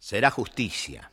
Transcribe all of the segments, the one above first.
será justicia.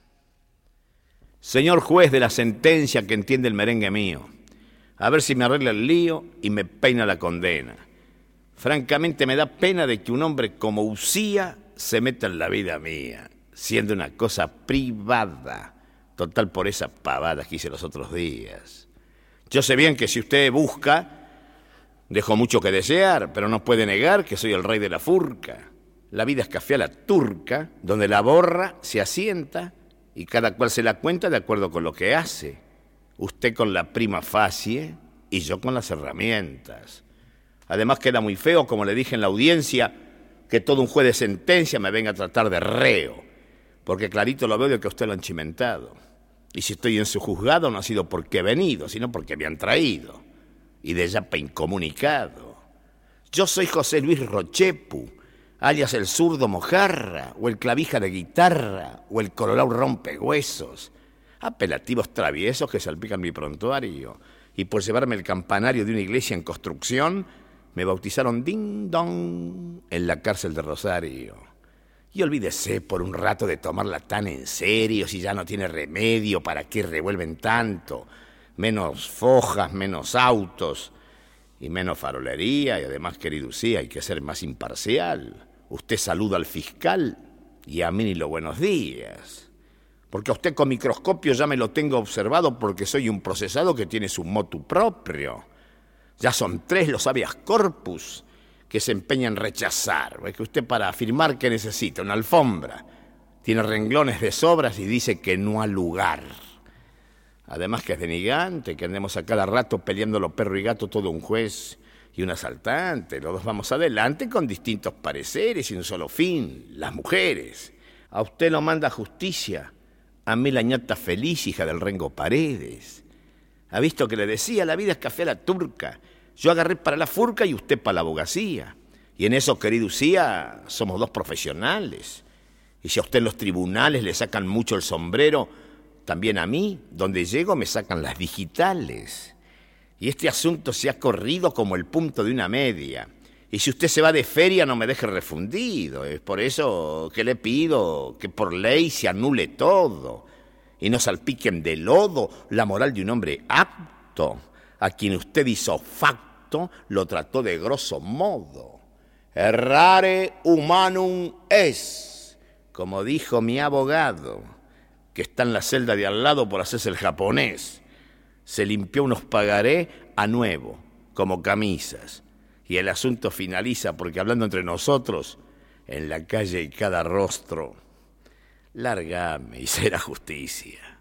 Señor juez de la sentencia que entiende el merengue mío, a ver si me arregla el lío y me peina la condena. Francamente me da pena de que un hombre como Usía se meta en la vida mía, siendo una cosa privada. Total por esas pavadas que hice los otros días. Yo sé bien que si usted busca, dejo mucho que desear, pero no puede negar que soy el rey de la furca. La vida es café a la turca, donde la borra se asienta y cada cual se la cuenta de acuerdo con lo que hace. Usted con la prima facie y yo con las herramientas. Además queda muy feo, como le dije en la audiencia, que todo un juez de sentencia me venga a tratar de reo, porque clarito lo veo de que usted lo han chimentado. Y si estoy en su juzgado no ha sido porque he venido, sino porque me han traído. Y de yapa incomunicado. Yo soy José Luis Rochepu, alias el zurdo mojarra, o el clavija de guitarra, o el colorao rompehuesos. Apelativos traviesos que salpican mi prontuario. Y por llevarme el campanario de una iglesia en construcción, me bautizaron Ding Dong en la cárcel de Rosario. Y olvídese por un rato de tomarla tan en serio, si ya no tiene remedio, ¿para qué revuelven tanto? Menos fojas, menos autos y menos farolería. Y además, querido Usía, hay que ser más imparcial. Usted saluda al fiscal y a mí ni los buenos días. Porque a usted con microscopio ya me lo tengo observado porque soy un procesado que tiene su motu propio. Ya son 3 los habeas corpus que se empeña en rechazar. Es que usted para afirmar que necesita una alfombra tiene renglones de sobras y dice que no ha lugar. Además que es denigante que andemos a cada rato peleando los perro y gato todo un juez y un asaltante. Los dos vamos adelante con distintos pareceres y un solo fin, las mujeres. A usted lo manda justicia, a mí la ñata feliz, hija del Rengo Paredes. ¿Ha visto que le decía? La vida es café a la turca. Yo agarré para la furca y usted para la abogacía. Y en eso, querido Usía, somos 2 profesionales. Y si a usted en los tribunales le sacan mucho el sombrero, también a mí, donde llego, me sacan las digitales. Y este asunto se ha corrido como el punto de una media. Y si usted se va de feria, no me deje refundido. Es por eso que le pido que por ley se anule todo y no salpiquen de lodo la moral de un hombre apto, a quien usted hizo facto, lo trató de grosso modo. Errare humanum es, como dijo mi abogado, que está en la celda de al lado por hacerse el japonés. Se limpió unos pagaré a nuevo, como camisas. Y el asunto finaliza porque, hablando entre nosotros, en la calle hay cada rostro. Lárgame y será justicia.